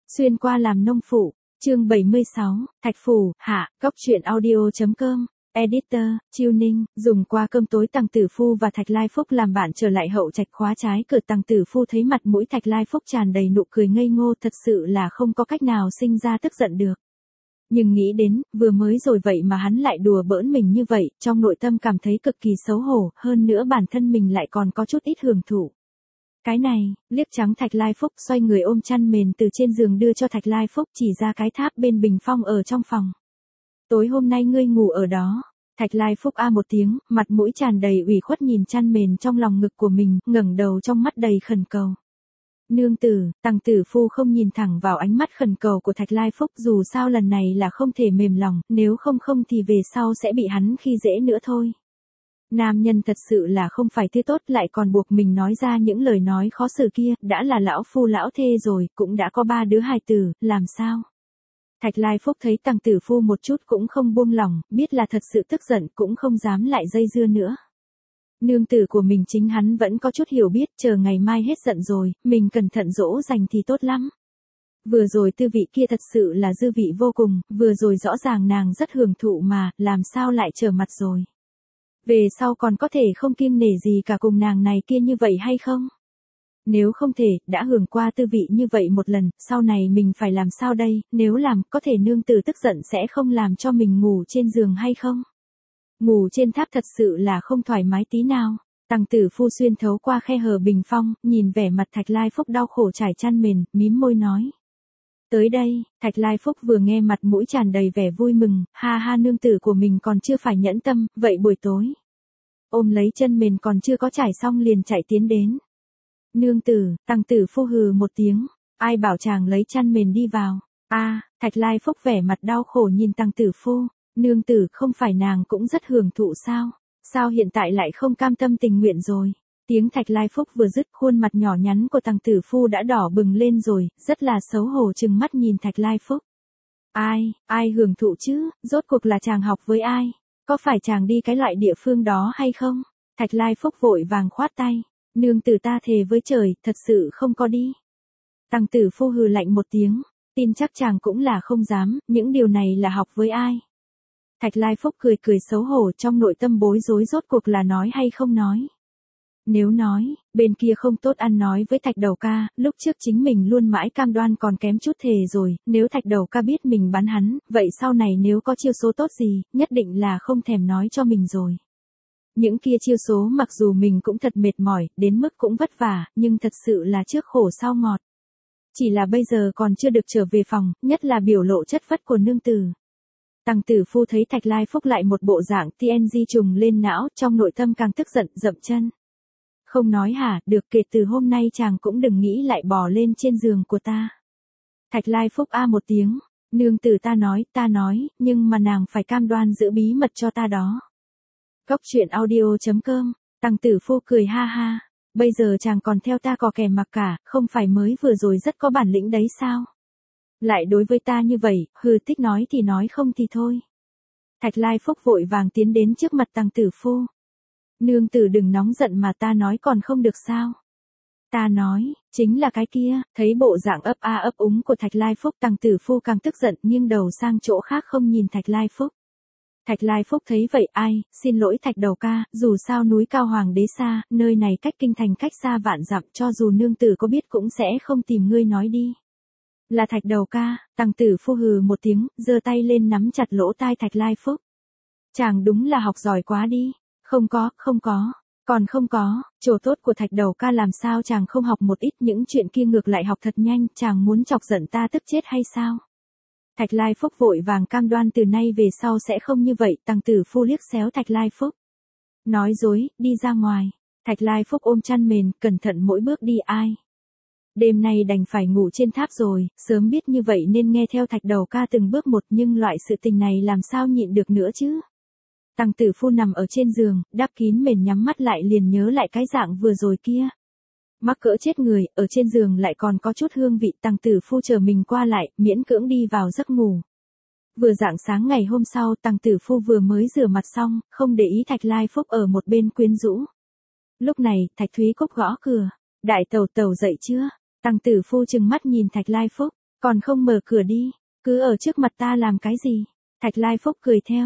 Xuyên qua làm nông phụ, chương 76, Thạch Phủ, hạ, góc truyện audio.com, editor, Chiêu Ninh, dùng qua cơm tối Tăng Tử Phu và Thạch Lai Phúc làm bạn trở lại hậu trạch khóa trái cửa. Tăng Tử Phu thấy mặt mũi Thạch Lai Phúc tràn đầy nụ cười ngây ngô, thật sự là không có cách nào sinh ra tức giận được. Nhưng nghĩ đến, vừa mới rồi vậy mà hắn lại đùa bỡn mình như vậy, trong nội tâm cảm thấy cực kỳ xấu hổ, hơn nữa bản thân mình lại còn có chút ít hưởng thụ. Cái này, liếc trắng Thạch Lai Phúc, xoay người ôm chăn mền từ trên giường đưa cho Thạch Lai Phúc, chỉ ra cái tháp bên bình phong ở trong phòng. Tối hôm nay ngươi ngủ ở đó. Thạch Lai Phúc a một tiếng, mặt mũi tràn đầy ủy khuất nhìn chăn mền trong lòng ngực của mình, ngẩng đầu trong mắt đầy khẩn cầu. Nương tử, Tăng Tử Phu không nhìn thẳng vào ánh mắt khẩn cầu của Thạch Lai Phúc, dù sao lần này là không thể mềm lòng, nếu không thì về sau sẽ bị hắn khi dễ nữa thôi. Nam nhân thật sự là không phải thứ tốt, lại còn buộc mình nói ra những lời nói khó xử kia, đã là lão phu lão thê rồi, cũng đã có 3 đứa hài tử, làm sao? Thạch Lai Phúc thấy Tăng Tử Phu một chút cũng không buông lỏng, biết là thật sự tức giận, cũng không dám lại dây dưa nữa. Nương tử của mình chính hắn vẫn có chút hiểu biết, chờ ngày mai hết giận rồi, mình cẩn thận dỗ dành thì tốt lắm. Vừa rồi tư vị kia thật sự là dư vị vô cùng, vừa rồi rõ ràng nàng rất hưởng thụ mà, làm sao lại trở mặt rồi. Về sau còn có thể không kiêng nể gì cả cùng nàng này kia như vậy hay không? Nếu không thể, đã hưởng qua tư vị như vậy một lần, sau này mình phải làm sao đây, nếu làm, có thể nương tử tức giận sẽ không làm cho mình ngủ trên giường hay không? Ngủ trên tháp thật sự là không thoải mái tí nào. Tăng Tử Phu xuyên thấu qua khe hở bình phong, nhìn vẻ mặt Thạch Lai Phúc đau khổ trải chăn mền, mím môi nói. Tới đây, Thạch Lai Phúc vừa nghe mặt mũi tràn đầy vẻ vui mừng, ha ha, nương tử của mình còn chưa phải nhẫn tâm, vậy buổi tối. Ôm lấy chân mền còn chưa có trải xong liền chạy tiến đến. Nương tử, Tăng Tử Phu hừ một tiếng, ai bảo chàng lấy chăn mền đi vào. Thạch Lai Phúc vẻ mặt đau khổ nhìn Tăng Tử Phu, nương tử không phải nàng cũng rất hưởng thụ sao? Sao hiện tại lại không cam tâm tình nguyện rồi? Tiếng Thạch Lai Phúc vừa dứt, khuôn mặt nhỏ nhắn của Tăng Tử Phu đã đỏ bừng lên rồi, rất là xấu hổ trừng mắt nhìn Thạch Lai Phúc. Ai hưởng thụ chứ, rốt cuộc là chàng học với ai? Có phải chàng đi cái loại địa phương đó hay không? Thạch Lai Phúc vội vàng khoát tay, nương tử ta thề với trời, thật sự không có đi. Tăng Tử Phu hừ lạnh một tiếng, tin chắc chàng cũng là không dám, những điều này là học với ai? Thạch Lai Phúc cười cười xấu hổ, trong nội tâm bối rối rốt cuộc là nói hay không nói. Nếu nói, bên kia không tốt ăn nói với Thạch Đầu Ca, lúc trước chính mình luôn mãi cam đoan còn kém chút thề rồi, nếu Thạch Đầu Ca biết mình bắn hắn, vậy sau này nếu có chiêu số tốt gì, nhất định là không thèm nói cho mình rồi. Những kia chiêu số mặc dù mình cũng thật mệt mỏi, đến mức cũng vất vả, nhưng thật sự là trước khổ sau ngọt. Chỉ là bây giờ còn chưa được trở về phòng, nhất là biểu lộ chất phất của nương tử. Tăng Tử Phu thấy Thạch Lai Phúc lại một bộ dạng TNG trùng lên não, trong nội tâm càng tức giận, dậm chân. Không nói hả, được, kể từ hôm nay chàng cũng đừng nghĩ lại bò lên trên giường của ta. Thạch Lai Phúc a một tiếng, nương tử ta nói, nhưng mà nàng phải cam đoan giữ bí mật cho ta đó. Góc truyện audio.com, Tăng Tử Phu cười ha ha, bây giờ chàng còn theo ta cò kè mặc cả, không phải mới vừa rồi rất có bản lĩnh đấy sao? Lại đối với ta như vậy, thích nói thì nói không thì thôi. Thạch Lai Phúc vội vàng tiến đến trước mặt Tăng Tử Phu. Nương tử đừng nóng giận mà ta nói còn không được sao? Ta nói, chính là cái kia, thấy bộ dạng ấp a ấp úng của Thạch Lai Phúc, Tăng Tử Phu càng tức giận, nghiêng đầu sang chỗ khác không nhìn Thạch Lai Phúc. Thạch Lai Phúc thấy vậy, xin lỗi Thạch Đầu Ca, dù sao núi cao hoàng đế xa, nơi này cách kinh thành cách xa vạn dặm, cho dù nương tử có biết cũng sẽ không tìm ngươi nói đi. Là Thạch Đầu Ca, Tăng Tử Phu hừ một tiếng, giơ tay lên nắm chặt lỗ tai Thạch Lai Phúc. Chàng đúng là học giỏi quá đi. Không có, còn không có, chỗ tốt của Thạch Đầu Ca làm sao chàng không học một ít, những chuyện kia ngược lại học thật nhanh, chàng muốn chọc giận ta tức chết hay sao? Thạch Lai Phúc vội vàng cam đoan từ nay về sau sẽ không như vậy. Tăng Tử Phu liếc xéo Thạch Lai Phúc. Nói dối, đi ra ngoài. Thạch Lai Phúc ôm chăn mền, cẩn thận mỗi bước đi. Đêm nay đành phải ngủ trên tháp rồi, sớm biết như vậy nên nghe theo Thạch Đầu Ca từng bước một, nhưng loại sự tình này làm sao nhịn được nữa chứ? Tăng Tử Phu nằm ở trên giường, đắp kín mền nhắm mắt lại liền nhớ lại cái dạng vừa rồi kia. Mắc cỡ chết người, ở trên giường lại còn có chút hương vị. Tăng Tử Phu chờ mình qua lại, miễn cưỡng đi vào giấc ngủ. Vừa rạng sáng ngày hôm sau, Tăng Tử Phu vừa mới rửa mặt xong, không để ý Thạch Lai Phúc ở một bên quyến rũ. Lúc này, Thạch Thúy Cúc gõ cửa. Đại tẩu tẩu dậy chưa? Tăng Tử Phu trừng mắt nhìn Thạch Lai Phúc. Còn không mở cửa đi, cứ ở trước mặt ta làm cái gì? Thạch Lai Phúc cười theo,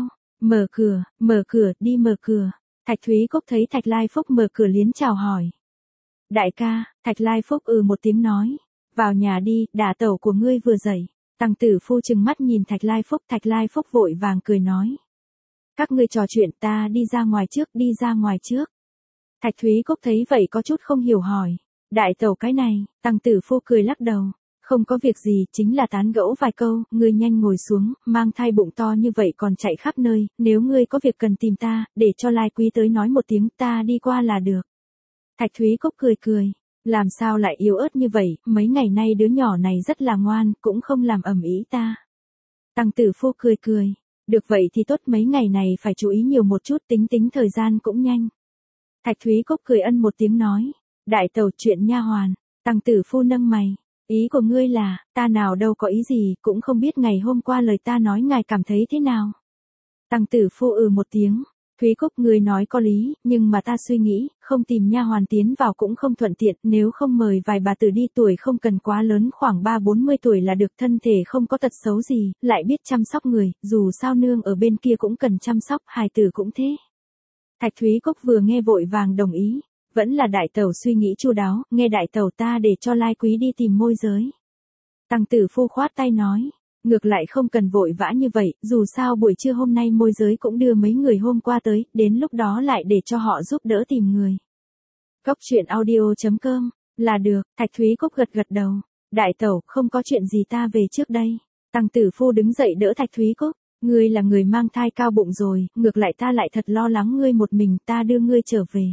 mở cửa, đi mở cửa. Thạch Thúy Cốc thấy Thạch Lai Phúc mở cửa liến chào hỏi. Đại ca, Thạch Lai Phúc một tiếng nói, vào nhà đi, đả tẩu của ngươi vừa dậy. Tăng tử phu trừng mắt nhìn Thạch Lai Phúc vội vàng cười nói. Các ngươi trò chuyện, ta đi ra ngoài trước. Thạch Thúy Cốc thấy vậy có chút không hiểu hỏi. Đại tẩu cái này, Tăng tử phu cười lắc đầu. Không có việc gì, chính là tán gẫu vài câu, ngươi nhanh ngồi xuống, mang thai bụng to như vậy còn chạy khắp nơi, nếu ngươi có việc cần tìm ta, để cho Lai Quý tới nói một tiếng, ta đi qua là được. Thạch Thúy Cốc cười, làm sao lại yếu ớt như vậy, mấy ngày nay đứa nhỏ này rất là ngoan, cũng không làm ầm ĩ ta. Tăng tử phu cười, được vậy thì tốt, mấy ngày này phải chú ý nhiều một chút, tính thời gian cũng nhanh. Thạch Thúy Cốc cười ân một tiếng nói, đại tẩu chuyện nha hoàn. Tăng tử phu nâng mày. Ý của ngươi là, ta nào đâu có ý gì, cũng không biết ngày hôm qua lời ta nói ngài cảm thấy thế nào. Tăng tử phu một tiếng, Thúy Cúc ngươi nói có lý, nhưng mà ta suy nghĩ, không tìm nha hoàn tiến vào cũng không thuận tiện, nếu không mời vài bà tử đi, tuổi không cần quá lớn, khoảng 3-40 tuổi là được, thân thể không có tật xấu gì, lại biết chăm sóc người, dù sao nương ở bên kia cũng cần chăm sóc, hài tử cũng thế. Thạch Thúy Cúc vừa nghe vội vàng đồng ý. Vẫn là đại tẩu suy nghĩ chu đáo, nghe đại tẩu ta để cho Lai Quý đi tìm môi giới. Tăng tử phu khoát tay nói, ngược lại không cần vội vã như vậy, dù sao buổi trưa hôm nay môi giới cũng đưa mấy người hôm qua tới, đến lúc đó lại để cho họ giúp đỡ tìm người. Cốc truyện audio.com, là được, Thạch Thúy Cúc gật đầu, đại tẩu, không có chuyện gì ta về trước đây. Tăng tử phu đứng dậy đỡ Thạch Thúy Cúc, ngươi là người mang thai cao bụng rồi, ngược lại ta lại thật lo lắng ngươi một mình, ta đưa ngươi trở về.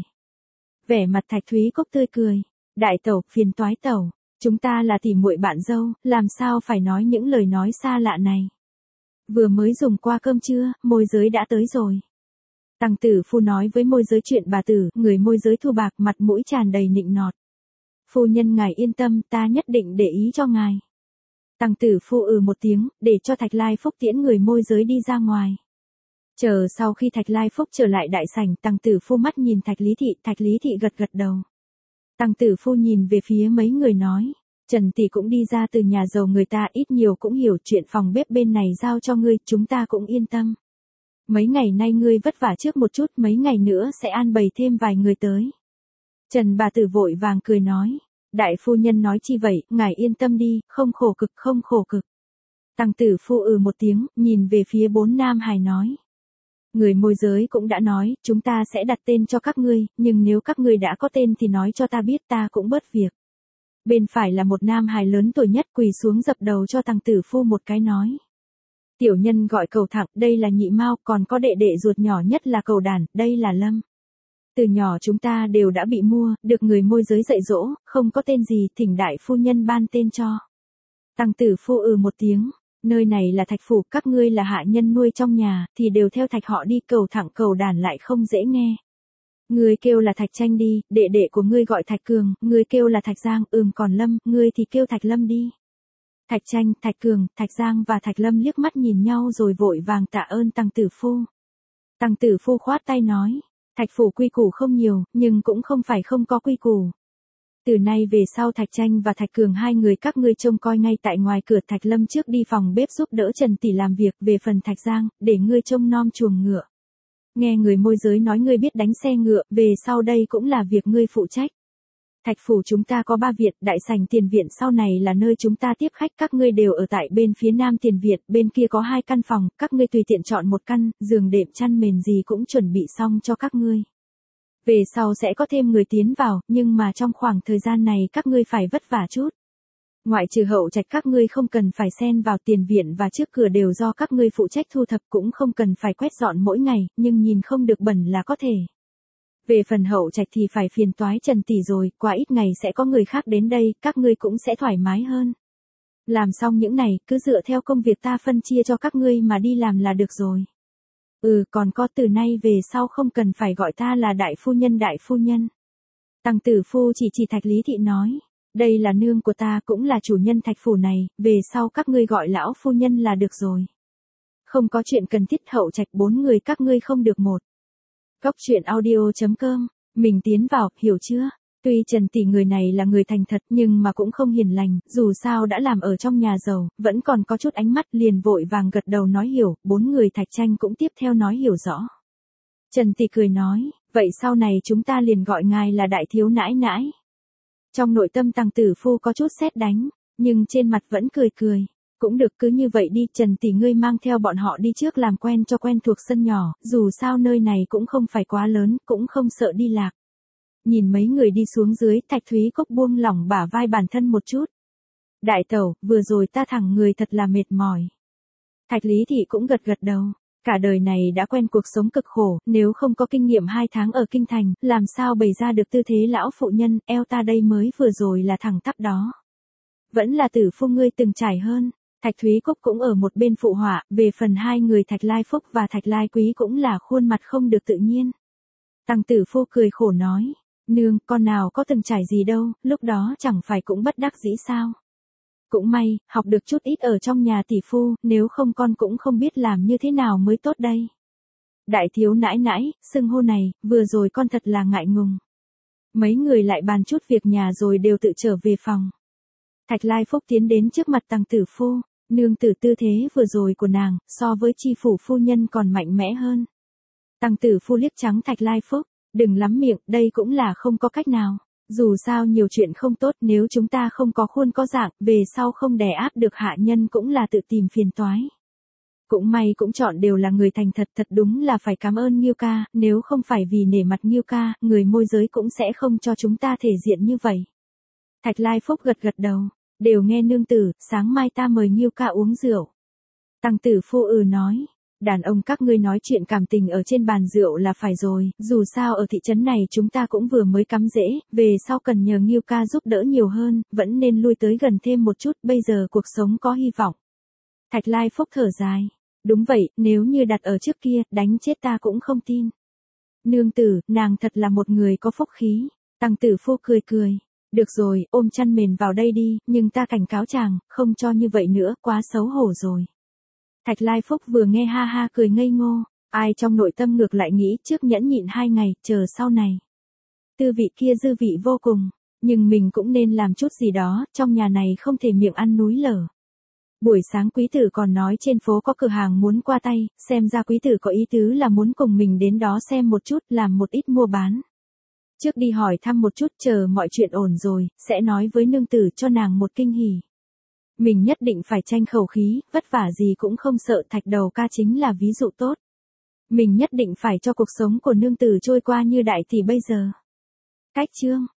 Vẻ mặt Thạch Thúy Cốc tươi cười, đại tẩu, phiền toái tẩu, chúng ta là tỉ muội bạn dâu, làm sao phải nói những lời nói xa lạ này. Vừa mới dùng qua cơm trưa, môi giới đã tới rồi. Tăng tử phu nói với môi giới chuyện bà tử, người môi giới thu bạc, mặt mũi tràn đầy nịnh nọt. Phu nhân ngài yên tâm, ta nhất định để ý cho ngài. Tăng tử phu một tiếng, để cho Thạch Lai Phúc tiễn người môi giới đi ra ngoài. Chờ sau khi Thạch Lai Phúc trở lại đại sảnh, Tăng tử phu mắt nhìn Thạch Lý Thị gật đầu. Tăng tử phu nhìn về phía mấy người nói, Trần tỷ cũng đi ra từ nhà giàu người ta, ít nhiều cũng hiểu chuyện, phòng bếp bên này giao cho ngươi, chúng ta cũng yên tâm. Mấy ngày nay ngươi vất vả trước một chút, mấy ngày nữa sẽ an bày thêm vài người tới. Trần bà tử vội vàng cười nói, đại phu nhân nói chi vậy, ngài yên tâm đi, không khổ cực. Tăng tử phu một tiếng, nhìn về phía 4 nam hài nói. Người môi giới cũng đã nói, chúng ta sẽ đặt tên cho các ngươi, nhưng nếu các ngươi đã có tên thì nói cho ta biết, ta cũng bớt việc. Bên phải là một nam hài lớn tuổi nhất, quỳ xuống dập đầu cho Tăng tử phu một cái nói. Tiểu nhân gọi Cầu Thẳng, đây là Nhị Mao, còn có đệ đệ ruột nhỏ nhất là Cầu Đản, đây là Lâm. Từ nhỏ chúng ta đều đã bị mua, được người môi giới dạy dỗ, không có tên gì, thỉnh đại phu nhân ban tên cho. Tăng tử phu một tiếng. Nơi này là Thạch phủ, các ngươi là hạ nhân nuôi trong nhà, thì đều theo Thạch họ đi. Cầu Thẳng Cầu Đản lại không dễ nghe. Ngươi kêu là Thạch Tranh đi, đệ đệ của ngươi gọi Thạch Cường, ngươi kêu là Thạch Giang, còn Lâm, ngươi thì kêu Thạch Lâm đi. Thạch Tranh, Thạch Cường, Thạch Giang và Thạch Lâm liếc mắt nhìn nhau rồi vội vàng tạ ơn Tăng tử phu. Tăng tử phu khoát tay nói, Thạch phủ quy củ không nhiều, nhưng cũng không phải không có quy củ. Từ nay về sau Thạch Tranh và Thạch Cường hai người các ngươi trông coi ngay tại ngoài cửa. Thạch Lâm trước đi phòng bếp giúp đỡ Trần tỷ làm việc, về phần Thạch Giang, để ngươi trông nom chuồng ngựa. Nghe người môi giới nói ngươi biết đánh xe ngựa, về sau đây cũng là việc ngươi phụ trách. Thạch phủ chúng ta có 3 viện, đại sảnh tiền viện sau này là nơi chúng ta tiếp khách, các ngươi đều ở tại bên phía nam tiền viện, bên kia có 2 căn phòng, các ngươi tùy tiện chọn một căn, giường đệm chăn mền gì cũng chuẩn bị xong cho các ngươi. Về sau sẽ có thêm người tiến vào, nhưng mà trong khoảng thời gian này các ngươi phải vất vả chút. Ngoại trừ hậu trạch các ngươi không cần phải xen vào, tiền viện và trước cửa đều do các ngươi phụ trách thu thập, cũng không cần phải quét dọn mỗi ngày, nhưng nhìn không được bẩn là có thể. Về phần hậu trạch thì phải phiền toái Trần tỷ rồi, qua ít ngày sẽ có người khác đến đây, các ngươi cũng sẽ thoải mái hơn. Làm xong những này, cứ dựa theo công việc ta phân chia cho các ngươi mà đi làm là được rồi. Còn có, từ nay về sau không cần phải gọi ta là đại phu nhân. Tăng tử phu chỉ Thạch Lý Thị nói, đây là nương của ta, cũng là chủ nhân Thạch phủ này, về sau các ngươi gọi lão phu nhân là được rồi. Không có chuyện cần thiết, hậu trạch 4 người các ngươi không được một. Cốc truyện audio.com, mình tiến vào, hiểu chưa? Tuy Trần tỷ người này là người thành thật nhưng mà cũng không hiền lành, dù sao đã làm ở trong nhà giàu, vẫn còn có chút ánh mắt, liền vội vàng gật đầu nói hiểu, 4 người Thạch Tranh cũng tiếp theo nói hiểu rõ. Trần tỷ cười nói, vậy sau này chúng ta liền gọi ngài là đại thiếu nãi nãi. Trong nội tâm Tằng Tử Phu có chút sét đánh, nhưng trên mặt vẫn cười cười. Cũng được, cứ như vậy đi, Trần tỷ ngươi mang theo bọn họ đi trước làm quen cho quen thuộc sân nhỏ, dù sao nơi này cũng không phải quá lớn, cũng không sợ đi lạc. Nhìn mấy người đi xuống dưới, Thạch Thúy Cốc buông lỏng bả vai bản thân một chút. Đại tẩu, vừa rồi ta thẳng người thật là mệt mỏi. Thạch Lý Thị cũng gật gật đầu. Cả đời này đã quen cuộc sống cực khổ, nếu không có kinh nghiệm 2 tháng ở kinh thành, làm sao bày ra được tư thế lão phụ nhân, eo ta đây mới vừa rồi là thẳng tắp đó. Vẫn là Tử Phu ngươi từng trải hơn. Thạch Thúy Cúc cũng ở một bên phụ họa, về phần hai người Thạch Lai Phúc và Thạch Lai Quý cũng là khuôn mặt không được tự nhiên. Tằng Tử Phu cười khổ nói, nương, con nào có từng trải gì đâu, lúc đó chẳng phải cũng bất đắc dĩ sao. Cũng may, học được chút ít ở trong nhà tỷ phu, nếu không con cũng không biết làm như thế nào mới tốt đây. Đại thiếu nãi nãi, xưng hô này, vừa rồi con thật là ngại ngùng. Mấy người lại bàn chút việc nhà rồi đều tự trở về phòng. Thạch Lai Phúc tiến đến trước mặt Tằng Tử Phu, nương tử tư thế vừa rồi của nàng, so với chi phủ phu nhân còn mạnh mẽ hơn. Tằng Tử Phu liếc trắng Thạch Lai Phúc, đừng lắm miệng, đây cũng là không có cách nào. Dù sao nhiều chuyện không tốt, nếu chúng ta không có khuôn có dạng, về sau không đè áp được hạ nhân cũng là tự tìm phiền toái. Cũng may cũng chọn đều là người thành thật, thật đúng là phải cảm ơn Nghiêu ca, nếu không phải vì nể mặt Nghiêu ca, người môi giới cũng sẽ không cho chúng ta thể diện như vậy. Thạch Lai Phúc gật gật đầu, đều nghe nương tử, sáng mai ta mời Nghiêu ca uống rượu. Tằng Tử Phu nói, đàn ông các ngươi nói chuyện cảm tình ở trên bàn rượu là phải rồi, dù sao ở thị trấn này chúng ta cũng vừa mới cắm rễ, về sau cần nhờ Nghiêu ca giúp đỡ nhiều hơn, vẫn nên lui tới gần thêm một chút, bây giờ cuộc sống có hy vọng. Thạch Lai Phúc thở dài, đúng vậy, nếu như đặt ở trước kia, đánh chết ta cũng không tin. Nương tử, nàng thật là một người có phúc khí. Tằng Tử Phu cười cười, được rồi, ôm chăn mền vào đây đi, nhưng ta cảnh cáo chàng, không cho như vậy nữa, quá xấu hổ rồi. Thạch Lai Phúc vừa nghe ha ha cười ngây ngô, ai trong nội tâm ngược lại nghĩ trước nhẫn nhịn 2 ngày, chờ sau này. Tư vị kia dư vị vô cùng, nhưng mình cũng nên làm chút gì đó, trong nhà này không thể miệng ăn núi lở. Buổi sáng quý tử còn nói trên phố có cửa hàng muốn qua tay, xem ra quý tử có ý tứ là muốn cùng mình đến đó xem một chút, làm một ít mua bán. Trước đi hỏi thăm một chút, chờ mọi chuyện ổn rồi, sẽ nói với nương tử cho nàng một kinh hỉ. Mình nhất định phải tranh khẩu khí, vất vả gì cũng không sợ, Thạch Đầu ca chính là ví dụ tốt. Mình nhất định phải cho cuộc sống của nương tử trôi qua như đại tỷ bây giờ. Cách chương